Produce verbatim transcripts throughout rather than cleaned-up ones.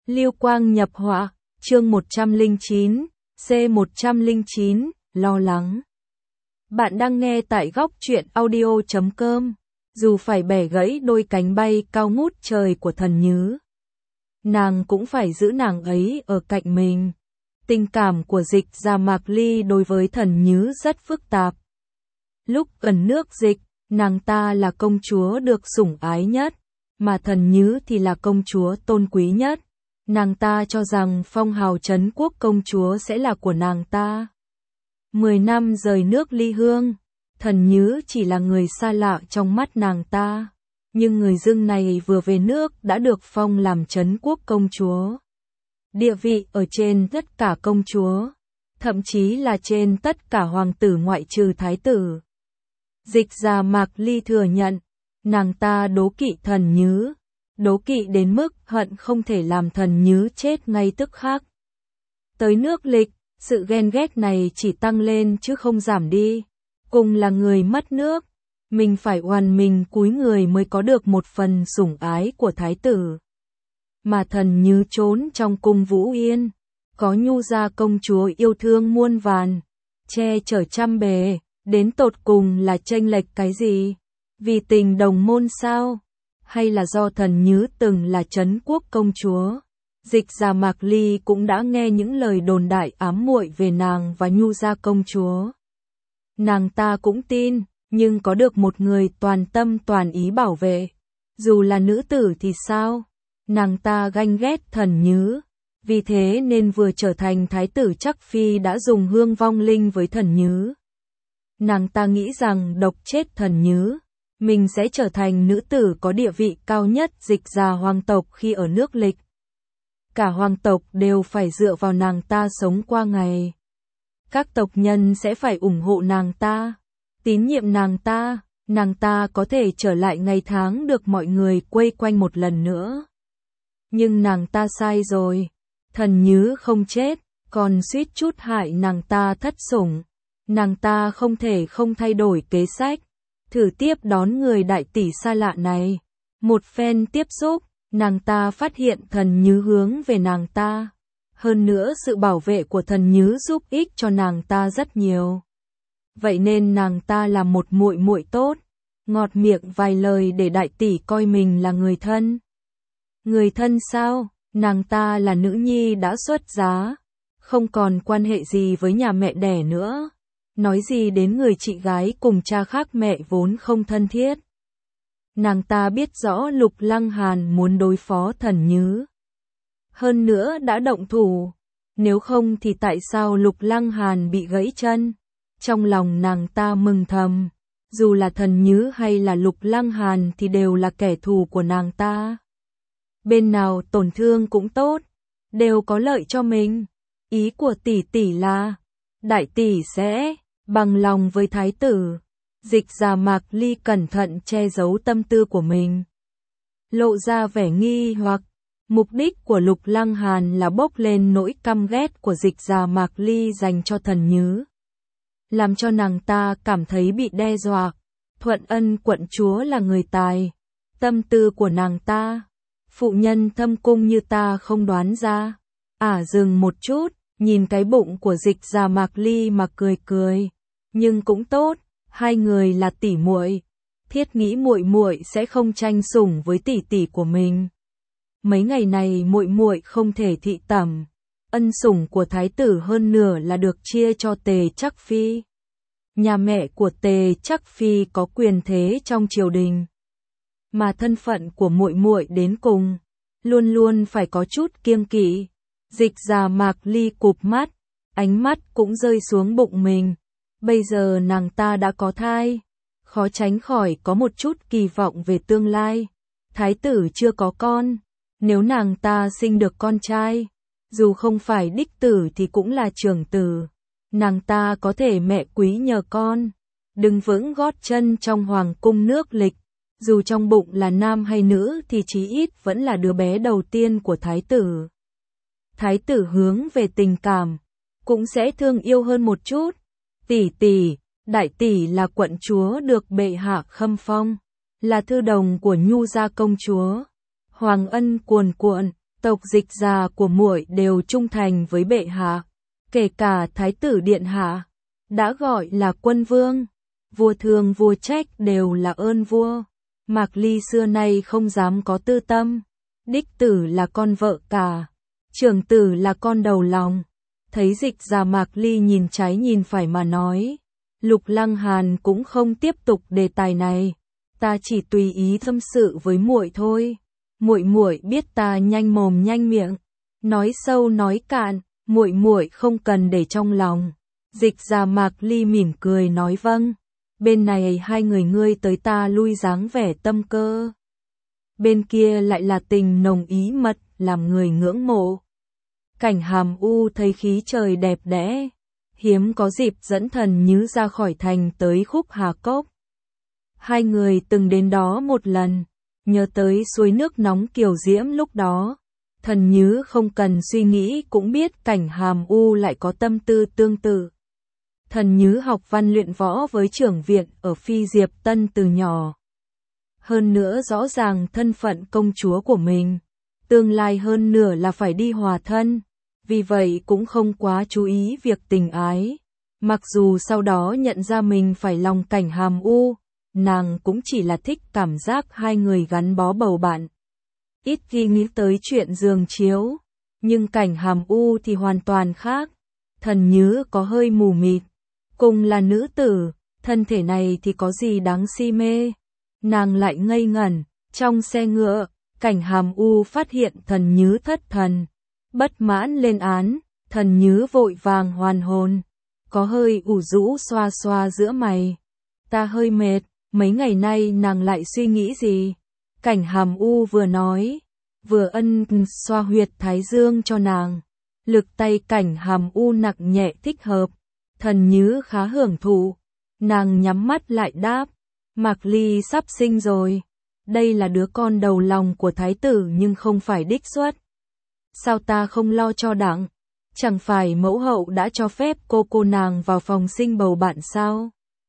Lưu Quang nhập họa, chương một trăm lẻ chín, C một trăm lẻ chín, lo lắng. Bạn đang nghe tại góc truyện audio chấm com. Dù phải bẻ gãy đôi cánh bay cao ngút trời của Thần Nhứ, nàng cũng phải giữ nàng ấy ở cạnh mình. Tình cảm của Dịch Gia Mạc Ly đối với Thần Nhứ rất phức tạp. Lúc gần nước Dịch, nàng ta là công chúa được sủng ái nhất, mà Thần Nhứ thì là công chúa tôn quý nhất. Nàng ta cho rằng phong hào trấn quốc công chúa sẽ là của nàng ta. Mười năm rời nước ly hương, Thần Nhứ chỉ là người xa lạ trong mắt nàng ta. Nhưng người dưng này vừa về nước đã được phong làm trấn quốc công chúa. Địa vị ở trên tất cả công chúa, thậm chí là trên tất cả hoàng tử ngoại trừ thái tử. Dịch Gia Mạc Ly thừa nhận, nàng ta đố kỵ Thần Nhứ, đố kỵ đến mức hận không thể làm Thần Nhứ chết ngay tức khắc. Tới nước Lịch, sự ghen ghét này chỉ tăng lên chứ không giảm đi. Cùng là người mất nước, mình phải oàn mình cúi người mới có được một phần sủng ái của thái tử. Mà Thần Nhứ trốn trong cung Vũ Yên, có Nhu gia công chúa yêu thương muôn vàn, che chở trăm bề, đến tột cùng là chênh lệch cái gì? Vì tình đồng môn sao? Hay là do Thần Nhứ từng là trấn quốc công chúa? Dịch Gia Mạc Ly cũng đã nghe những lời đồn đại ám muội về nàng và Nhu gia công chúa. Nàng ta cũng tin, nhưng có được một người toàn tâm toàn ý bảo vệ. Dù là nữ tử thì sao? Nàng ta ganh ghét Thần Nhứ, vì thế nên vừa trở thành thái tử Trắc Phi đã dùng hương vong linh với Thần Nhứ. Nàng ta nghĩ rằng độc chết Thần Nhứ, mình sẽ trở thành nữ tử có địa vị cao nhất Dịch Gia hoàng tộc khi ở nước Lịch. Cả hoàng tộc đều phải dựa vào nàng ta sống qua ngày. Các tộc nhân sẽ phải ủng hộ nàng ta, tín nhiệm nàng ta, nàng ta có thể trở lại ngày tháng được mọi người quây quanh một lần nữa. Nhưng nàng ta sai rồi, Thần Nhứ không chết, còn suýt chút hại nàng ta thất sủng. Nàng ta không thể không thay đổi kế sách, thử tiếp đón người đại tỷ xa lạ này. Một phen tiếp xúc, nàng ta phát hiện Thần Nhứ hướng về nàng ta. Hơn nữa sự bảo vệ của Thần Nhứ giúp ích cho nàng ta rất nhiều. Vậy nên nàng ta là một muội muội tốt, ngọt miệng vài lời để đại tỷ coi mình là người thân. Người thân sao? Nàng ta là nữ nhi đã xuất giá, không còn quan hệ gì với nhà mẹ đẻ nữa. Nói gì đến người chị gái cùng cha khác mẹ vốn không thân thiết. Nàng ta biết rõ Lục Lăng Hàn muốn đối phó Thần Nhứ. Hơn nữa đã động thủ. Nếu không thì tại sao Lục Lăng Hàn bị gãy chân? Trong lòng nàng ta mừng thầm. Dù là Thần Nhứ hay là Lục Lăng Hàn thì đều là kẻ thù của nàng ta. Bên nào tổn thương cũng tốt, đều có lợi cho mình. Ý của tỷ tỷ là, đại tỷ sẽ bằng lòng với thái tử. Dịch Gia Mạc Ly cẩn thận che giấu tâm tư của mình, lộ ra vẻ nghi hoặc. Mục đích của Lục Lăng Hàn là bốc lên nỗi căm ghét của Dịch Gia Mạc Ly dành cho Thần Nhứ, làm cho nàng ta cảm thấy bị đe dọa. Thuận Ân quận chúa là người tài, tâm tư của nàng ta, phụ nhân thâm cung như ta không đoán ra. À dừng một chút, nhìn cái bụng của Dịch Gia Mạc Ly mà cười cười. Nhưng cũng tốt, hai người là tỷ muội, thiết nghĩ muội muội sẽ không tranh sủng với tỷ tỷ của mình. Mấy ngày này muội muội không thể thị tẩm, ân sủng của thái tử hơn nửa là được chia cho Tề Trắc Phi. Nhà mẹ của Tề Trắc Phi có quyền thế trong triều đình, mà thân phận của muội muội đến cùng luôn luôn phải có chút kiêng kỵ. Dịch Gia Mạc Ly cụp mắt, ánh mắt cũng rơi xuống bụng mình. Bây giờ nàng ta đã có thai, khó tránh khỏi có một chút kỳ vọng về tương lai. Thái tử chưa có con, nếu nàng ta sinh được con trai, dù không phải đích tử thì cũng là trưởng tử. Nàng ta có thể mẹ quý nhờ con, đứng vững gót chân trong hoàng cung nước Lịch. Dù trong bụng là nam hay nữ thì chí ít vẫn là đứa bé đầu tiên của thái tử. Thái tử hướng về tình cảm, cũng sẽ thương yêu hơn một chút. Tỷ tỷ, đại tỷ là quận chúa được bệ hạ khâm phong, là thư đồng của Nhu gia công chúa. Hoàng ân cuồn cuộn, Tộc Dịch già của muội đều trung thành với bệ hạ, kể cả thái tử điện hạ, đã gọi là quân vương. Vua thương vua trách đều là ơn vua. Mạc Ly xưa nay không dám có tư tâm. Đích tử là con vợ cả, trưởng tử là con đầu lòng. Thấy Dịch già, Mạc Ly nhìn trái nhìn phải mà nói. Lục Lăng Hàn cũng không tiếp tục đề tài này. Ta chỉ tùy ý tâm sự với muội thôi. Muội muội biết ta nhanh mồm nhanh miệng, nói sâu nói cạn, muội muội không cần để trong lòng. Dịch già Mạc Ly mỉm cười nói vâng. Bên này hai người ngươi tới ta lui dáng vẻ tâm cơ. Bên kia lại là tình nồng ý mật, làm người ngưỡng mộ. Cảnh Hàm U thấy khí trời đẹp đẽ, hiếm có dịp dẫn Thần Nhứ ra khỏi thành tới Khúc Hà Cốc. Hai người từng đến đó một lần, nhớ tới suối nước nóng kiều diễm lúc đó. Thần Nhứ không cần suy nghĩ cũng biết Cảnh Hàm U lại có tâm tư tương tự. Thần Nhứ học văn luyện võ với trưởng viện ở Phi Diệp Tân từ nhỏ. Hơn nữa rõ ràng thân phận công chúa của mình, tương lai hơn nửa là phải đi hòa thân, vì vậy cũng không quá chú ý việc tình ái. Mặc dù sau đó nhận ra mình phải lòng Cảnh Hàm U, nàng cũng chỉ là thích cảm giác hai người gắn bó bầu bạn. Ít khi nghĩ tới chuyện giường chiếu, nhưng Cảnh Hàm U thì hoàn toàn khác. Thần Nhứ có hơi mù mịt, cùng là nữ tử, thân thể này thì có gì đáng si mê. Nàng lại ngây ngẩn, trong xe ngựa, Cảnh Hàm U phát hiện Thần Nhứ thất thần, bất mãn lên án. Thần Nhứ vội vàng hoàn hồn, có hơi ủ rũ xoa xoa giữa mày. Ta hơi mệt, mấy ngày nay nàng lại suy nghĩ gì? Cảnh Hàm U vừa nói, vừa ân xoa huyệt thái dương cho nàng. Lực tay Cảnh Hàm U nặng nhẹ thích hợp, Thần Nhứ khá hưởng thụ. Nàng nhắm mắt lại đáp, Mạc Ly sắp sinh rồi. Đây là đứa con đầu lòng của thái tử nhưng không phải đích xuất. Sao ta không lo cho đặng? Chẳng phải mẫu hậu đã cho phép cô cô nàng vào phòng sinh bầu bạn sao?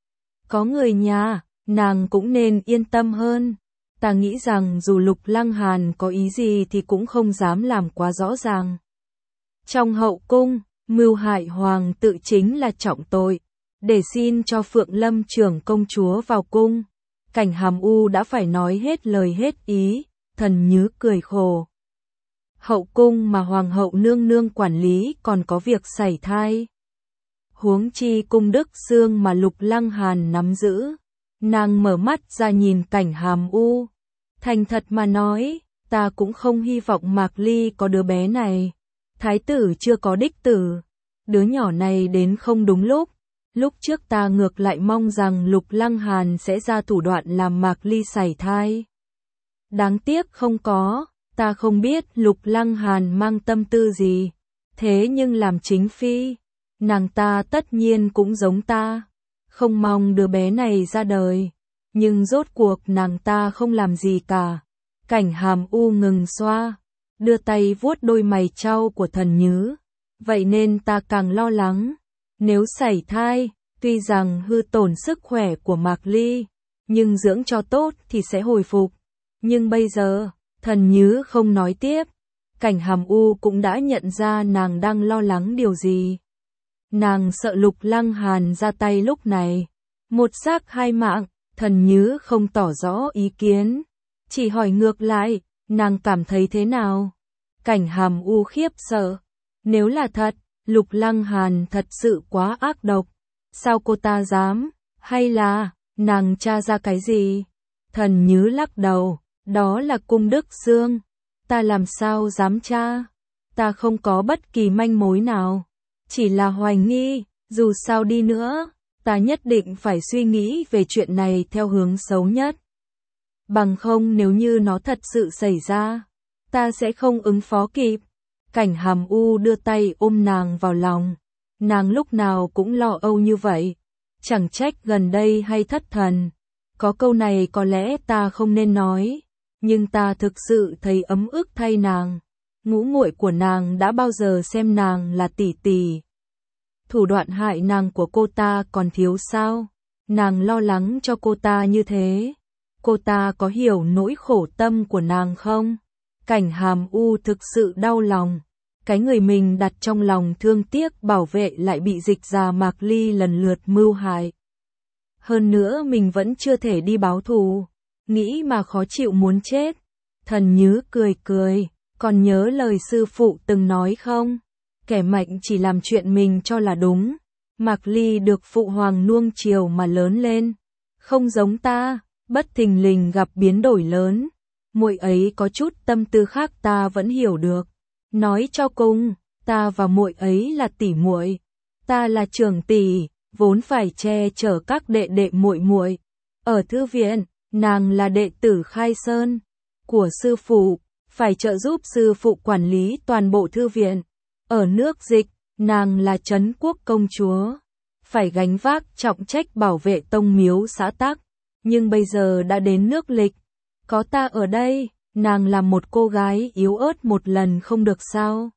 Có người nhà, nàng cũng nên yên tâm hơn. Ta nghĩ rằng dù Lục Lăng Hàn có ý gì thì cũng không dám làm quá rõ ràng. Trong hậu cung, mưu hại hoàng tự chính là trọng tội. Để xin cho Phượng Lâm trưởng công chúa vào cung, Cảnh Hàm U đã phải nói hết lời hết ý. Thần Nhứ cười khổ. Hậu cung mà hoàng hậu nương nương quản lý còn có việc sảy thai. Huống chi cung Đức Xương mà Lục Lăng Hàn nắm giữ. Nàng mở mắt ra nhìn Cảnh Hàm U, thành thật mà nói, ta cũng không hy vọng Mạc Ly có đứa bé này. Thái tử chưa có đích tử, đứa nhỏ này đến không đúng lúc. Lúc trước ta ngược lại mong rằng Lục Lăng Hàn sẽ ra thủ đoạn làm Mạc Ly sảy thai. Đáng tiếc không có, ta không biết Lục Lăng Hàn mang tâm tư gì. Thế nhưng làm chính phi, nàng ta tất nhiên cũng giống ta, không mong đứa bé này ra đời. Nhưng rốt cuộc nàng ta không làm gì cả. Cảnh Hàm U ngừng xoa, đưa tay vuốt đôi mày trao của Thần Nhứ. Vậy nên ta càng lo lắng. Nếu sảy thai, tuy rằng hư tổn sức khỏe của Mạc Ly, nhưng dưỡng cho tốt thì sẽ hồi phục. Nhưng bây giờ, Thần Nhứ không nói tiếp. Cảnh Hàm U cũng đã nhận ra nàng đang lo lắng điều gì. Nàng sợ Lục Lăng Hàn ra tay lúc này. Một xác hai mạng, Thần Nhứ không tỏ rõ ý kiến. Chỉ hỏi ngược lại, nàng cảm thấy thế nào? Cảnh Hàm U khiếp sợ. Nếu là thật, Lục Lăng Hàn thật sự quá ác độc. Sao cô ta dám? Hay là, nàng tra ra cái gì? Thần Nhứ lắc đầu, đó là cung Đức Xương. Ta làm sao dám tra? Ta không có bất kỳ manh mối nào. Chỉ là hoài nghi, dù sao đi nữa, ta nhất định phải suy nghĩ về chuyện này theo hướng xấu nhất. Bằng không nếu như nó thật sự xảy ra, ta sẽ không ứng phó kịp. Cảnh Hàm U đưa tay ôm nàng vào lòng. Nàng lúc nào cũng lo âu như vậy. Chẳng trách gần đây hay thất thần. Có câu này có lẽ ta không nên nói, nhưng ta thực sự thấy ấm ức thay nàng. Ngũ muội của nàng đã bao giờ xem nàng là tỷ tỷ. Thủ đoạn hại nàng của cô ta còn thiếu sao? Nàng lo lắng cho cô ta như thế. Cô ta có hiểu nỗi khổ tâm của nàng không? Cảnh Hàm U thực sự đau lòng. Cái người mình đặt trong lòng thương tiếc bảo vệ lại bị Dịch Già Mạc Ly lần lượt mưu hại. Hơn nữa mình vẫn chưa thể đi báo thù. Nghĩ mà khó chịu muốn chết. Thần Nhứ cười cười. Còn nhớ lời sư phụ từng nói không? Kẻ mạnh chỉ làm chuyện mình cho là đúng. Mạc Ly được phụ hoàng nuông chiều mà lớn lên. Không giống ta, bất thình lình gặp biến đổi lớn. Muội ấy có chút tâm tư khác ta vẫn hiểu được. Nói cho cùng, ta và muội ấy là tỷ muội. Ta là trưởng tỷ, vốn phải che chở các đệ đệ muội muội. Ở thư viện, nàng là đệ tử khai sơn của sư phụ, phải trợ giúp sư phụ quản lý toàn bộ thư viện. Ở nước Dịch, nàng là Trấn Quốc công chúa, phải gánh vác trọng trách bảo vệ tông miếu xã tắc. Nhưng bây giờ đã đến nước Lịch, có ta ở đây, nàng là một cô gái yếu ớt một lần không được sao?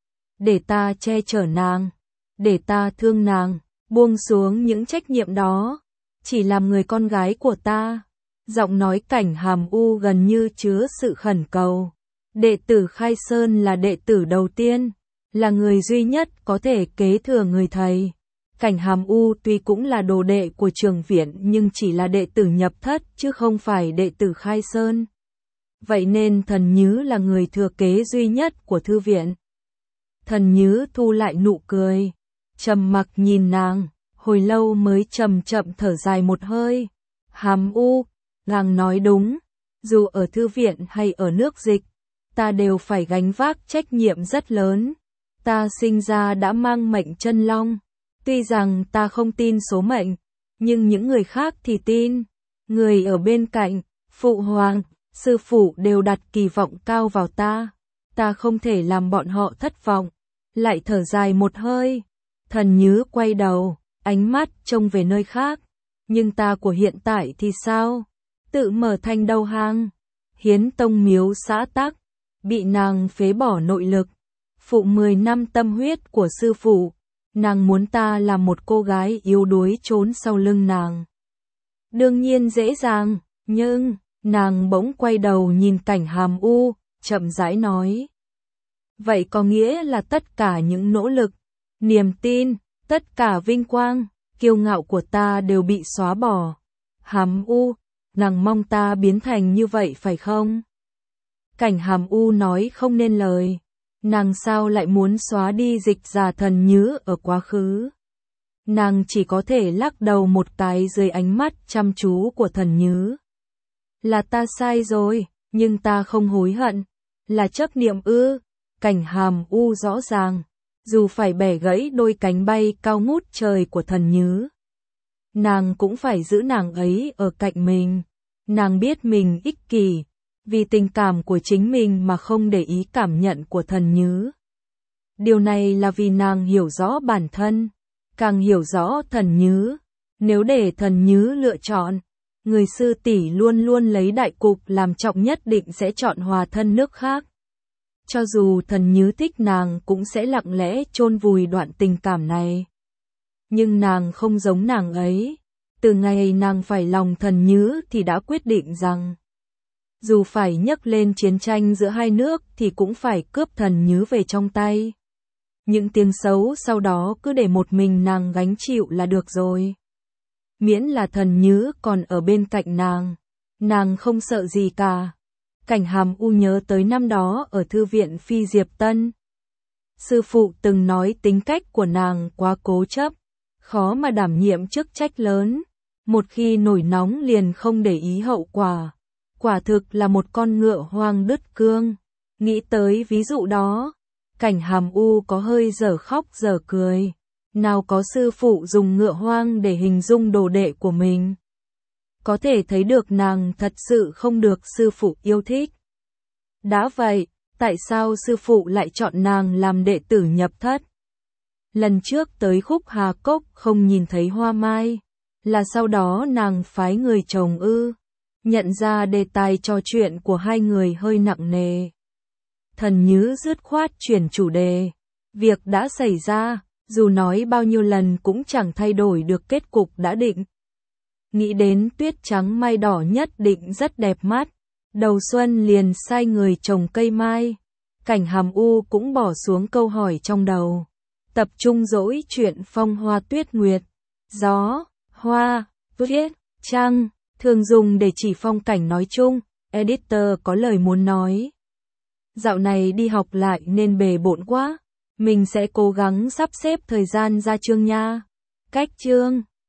Để ta che chở nàng, để ta thương nàng, buông xuống những trách nhiệm đó, chỉ làm người con gái của ta. Giọng nói Cảnh Hàm U gần như chứa sự khẩn cầu. Đệ tử Khai Sơn là đệ tử đầu tiên, là người duy nhất có thể kế thừa người thầy. Cảnh Hàm U tuy cũng là đồ đệ của Trường Viễn nhưng chỉ là đệ tử nhập thất chứ không phải đệ tử Khai Sơn. Vậy nên Thần Nhứ là người thừa kế duy nhất của thư viện. Thần Nhứ thu lại nụ cười, trầm mặc nhìn nàng, hồi lâu mới chậm chậm thở dài một hơi. Hàm U, nàng nói đúng, dù ở thư viện hay ở nước Dịch, ta đều phải gánh vác trách nhiệm rất lớn. Ta sinh ra đã mang mệnh chân long, tuy rằng ta không tin số mệnh, nhưng những người khác thì tin. Người ở bên cạnh, phụ hoàng, sư phụ đều đặt kỳ vọng cao vào ta, ta không thể làm bọn họ thất vọng. Lại thở dài một hơi, Thần Nhứ quay đầu, ánh mắt trông về nơi khác. Nhưng ta của hiện tại thì sao? Tự mở thành đầu hàng, hiến tông miếu xã tắc, bị nàng phế bỏ nội lực, phụ mười năm tâm huyết của sư phụ. Nàng muốn ta là một cô gái yếu đuối trốn sau lưng nàng. Đương nhiên dễ dàng, nhưng, nàng bỗng quay đầu nhìn Cảnh Hàm U, chậm rãi nói. Vậy có nghĩa là tất cả những nỗ lực, niềm tin, tất cả vinh quang, kiêu ngạo của ta đều bị xóa bỏ. Hàm U, nàng mong ta biến thành như vậy phải không? Cảnh Hàm U nói không nên lời. Nàng sao lại muốn xóa đi Dịch Già Thần Nhứ ở quá khứ? Nàng chỉ có thể lắc đầu một cái dưới ánh mắt chăm chú của Thần Nhứ. Là ta sai rồi, nhưng ta không hối hận. Là chấp niệm ư? Cảnh Hàm U rõ ràng, dù phải bẻ gãy đôi cánh bay cao ngút trời của Thần Nhứ, nàng cũng phải giữ nàng ấy ở cạnh mình. Nàng biết mình ích kỷ, vì tình cảm của chính mình mà không để ý cảm nhận của Thần Nhứ. Điều này là vì nàng hiểu rõ bản thân, càng hiểu rõ Thần Nhứ. Nếu để Thần Nhứ lựa chọn, người sư tỷ luôn luôn lấy đại cục làm trọng nhất định sẽ chọn hòa thân nước khác. Cho dù Thần Nhứ thích nàng cũng sẽ lặng lẽ chôn vùi đoạn tình cảm này. Nhưng nàng không giống nàng ấy. Từ ngày nàng phải lòng Thần Nhứ thì đã quyết định rằng dù phải nhấc lên chiến tranh giữa hai nước thì cũng phải cướp Thần Nhứ về trong tay. Những tiếng xấu sau đó cứ để một mình nàng gánh chịu là được rồi. Miễn là Thần Nhứ còn ở bên cạnh nàng, nàng không sợ gì cả. Cảnh Hàm U nhớ tới năm đó ở thư viện Phi Diệp Tân. Sư phụ từng nói tính cách của nàng quá cố chấp, khó mà đảm nhiệm chức trách lớn. Một khi nổi nóng liền không để ý hậu quả. Quả thực là một con ngựa hoang đứt cương. Nghĩ tới ví dụ đó, Cảnh Hàm U có hơi dở khóc dở cười. Nào có sư phụ dùng ngựa hoang để hình dung đồ đệ của mình. Có thể thấy được nàng thật sự không được sư phụ yêu thích. Đã vậy, tại sao sư phụ lại chọn nàng làm đệ tử nhập thất? Lần trước tới Khúc Hà Cốc không nhìn thấy hoa mai, là sau đó nàng phái người chồng ư? Nhận ra đề tài trò chuyện của hai người hơi nặng nề. Thần Nhứ dứt khoát chuyển chủ đề. Việc đã xảy ra, dù nói bao nhiêu lần cũng chẳng thay đổi được kết cục đã định. Nghĩ đến tuyết trắng mai đỏ nhất định rất đẹp mắt. đầu xuân liền sai người trồng cây mai. Cảnh Hàm U cũng bỏ xuống câu hỏi trong đầu, tập trung dỗi chuyện phong hoa tuyết nguyệt. Gió, hoa, viết, trăng, thường dùng để chỉ phong cảnh nói chung. Editor có lời muốn nói. Dạo này đi học lại nên bề bộn quá. Mình sẽ cố gắng sắp xếp thời gian ra chương nha. Cách chương